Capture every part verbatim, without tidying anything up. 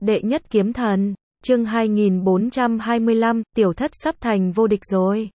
Đệ nhất kiếm thần, chương hai nghìn bốn trăm hai mươi lăm, tiểu thất sắp thành vô địch rồi.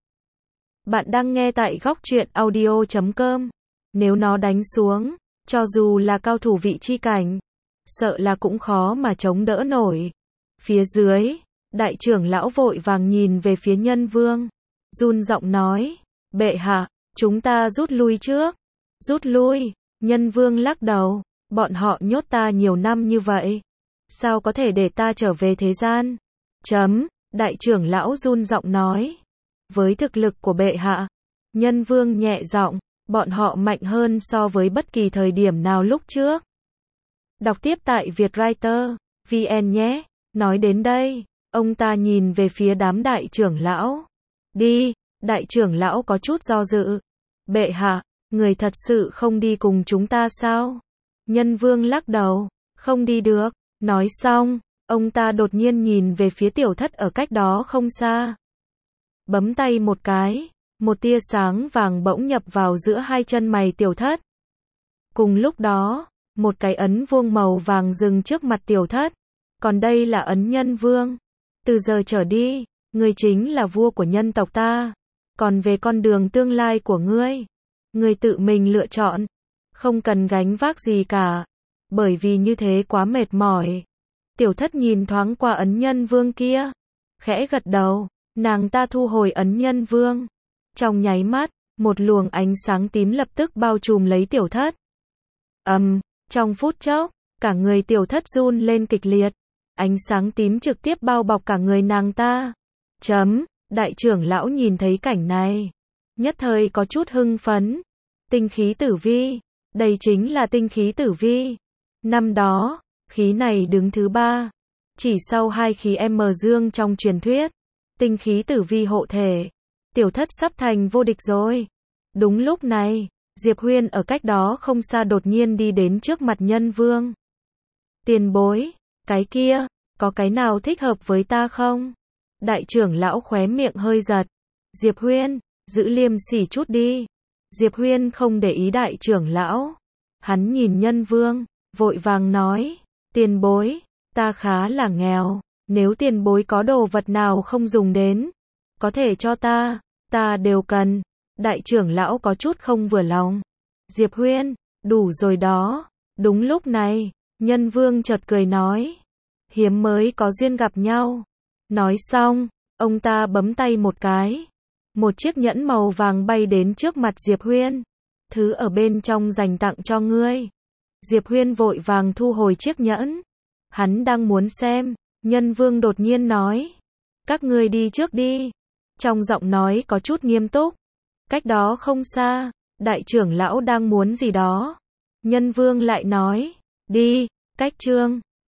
Bạn đang nghe tại góc truyện audio chấm com. Nếu nó đánh xuống, cho dù là cao thủ vị chi cảnh, sợ là cũng khó mà chống đỡ nổi. Phía dưới, đại trưởng lão vội vàng nhìn về phía Nhân Vương, run giọng nói, bệ hạ, chúng ta rút lui trước. Rút lui, Nhân Vương lắc đầu, bọn họ nhốt ta nhiều năm như vậy, sao có thể để ta trở về thế gian? Chấm, đại trưởng lão run giọng nói, với thực lực của bệ hạ, Nhân Vương nhẹ giọng, bọn họ mạnh hơn so với bất kỳ thời điểm nào lúc trước. Đọc tiếp tại Vietwriter chấm vn nhé. Nói đến đây, ông ta nhìn về phía đám đại trưởng lão. Đi, đại trưởng lão có chút do dự. Bệ hạ, người thật sự không đi cùng chúng ta sao? Nhân Vương lắc đầu, không đi được. Nói xong, ông ta đột nhiên nhìn về phía tiểu thất ở cách đó không xa. Bấm tay một cái, một tia sáng vàng bỗng nhập vào giữa hai chân mày tiểu thất. Cùng lúc đó, một cái ấn vuông màu vàng dừng trước mặt tiểu thất. Còn đây là ấn Nhân Vương. Từ giờ trở đi, ngươi chính là vua của nhân tộc ta. Còn về con đường tương lai của ngươi, ngươi tự mình lựa chọn. Không cần gánh vác gì cả. Bởi vì như thế quá mệt mỏi. Tiểu thất nhìn thoáng qua ấn Nhân Vương kia, khẽ gật đầu, nàng ta thu hồi ấn Nhân Vương. Trong nháy mắt, một luồng ánh sáng tím lập tức bao trùm lấy tiểu thất. Ầm, um, trong phút chốc, cả người tiểu thất run lên kịch liệt. Ánh sáng tím trực tiếp bao bọc cả người nàng ta. Chấm, đại trưởng lão nhìn thấy cảnh này, nhất thời có chút hưng phấn. Tinh khí tử vi, đây chính là tinh khí tử vi. Năm đó, khí này đứng thứ ba, chỉ sau hai khí M dương trong truyền thuyết. Tinh khí tử vi hộ thể, tiểu thất sắp thành vô địch rồi. Đúng lúc này, Diệp Huyên ở cách đó không xa đột nhiên đi đến trước mặt Nhân Vương. Tiền bối, cái kia, có cái nào thích hợp với ta không? Đại trưởng lão khóe miệng hơi giật. Diệp Huyên, giữ liêm sỉ chút đi. Diệp Huyên không để ý đại trưởng lão. Hắn nhìn Nhân Vương, vội vàng nói, tiền bối, ta khá là nghèo, nếu tiền bối có đồ vật nào không dùng đến, có thể cho ta, ta đều cần. Đại trưởng lão có chút không vừa lòng. Diệp Huyên, đủ rồi đó. Đúng lúc này, Nhân Vương chợt cười nói, hiếm mới có duyên gặp nhau. Nói xong, ông ta bấm tay một cái, một chiếc nhẫn màu vàng bay đến trước mặt Diệp Huyên. Thứ ở bên trong dành tặng cho ngươi. Diệp Huyên vội vàng thu hồi chiếc nhẫn. Hắn đang muốn xem, Nhân Vương đột nhiên nói, các ngươi đi trước đi. Trong giọng nói có chút nghiêm túc. Cách đó không xa, đại trưởng lão đang muốn gì đó. Nhân Vương lại nói, đi, cách chương.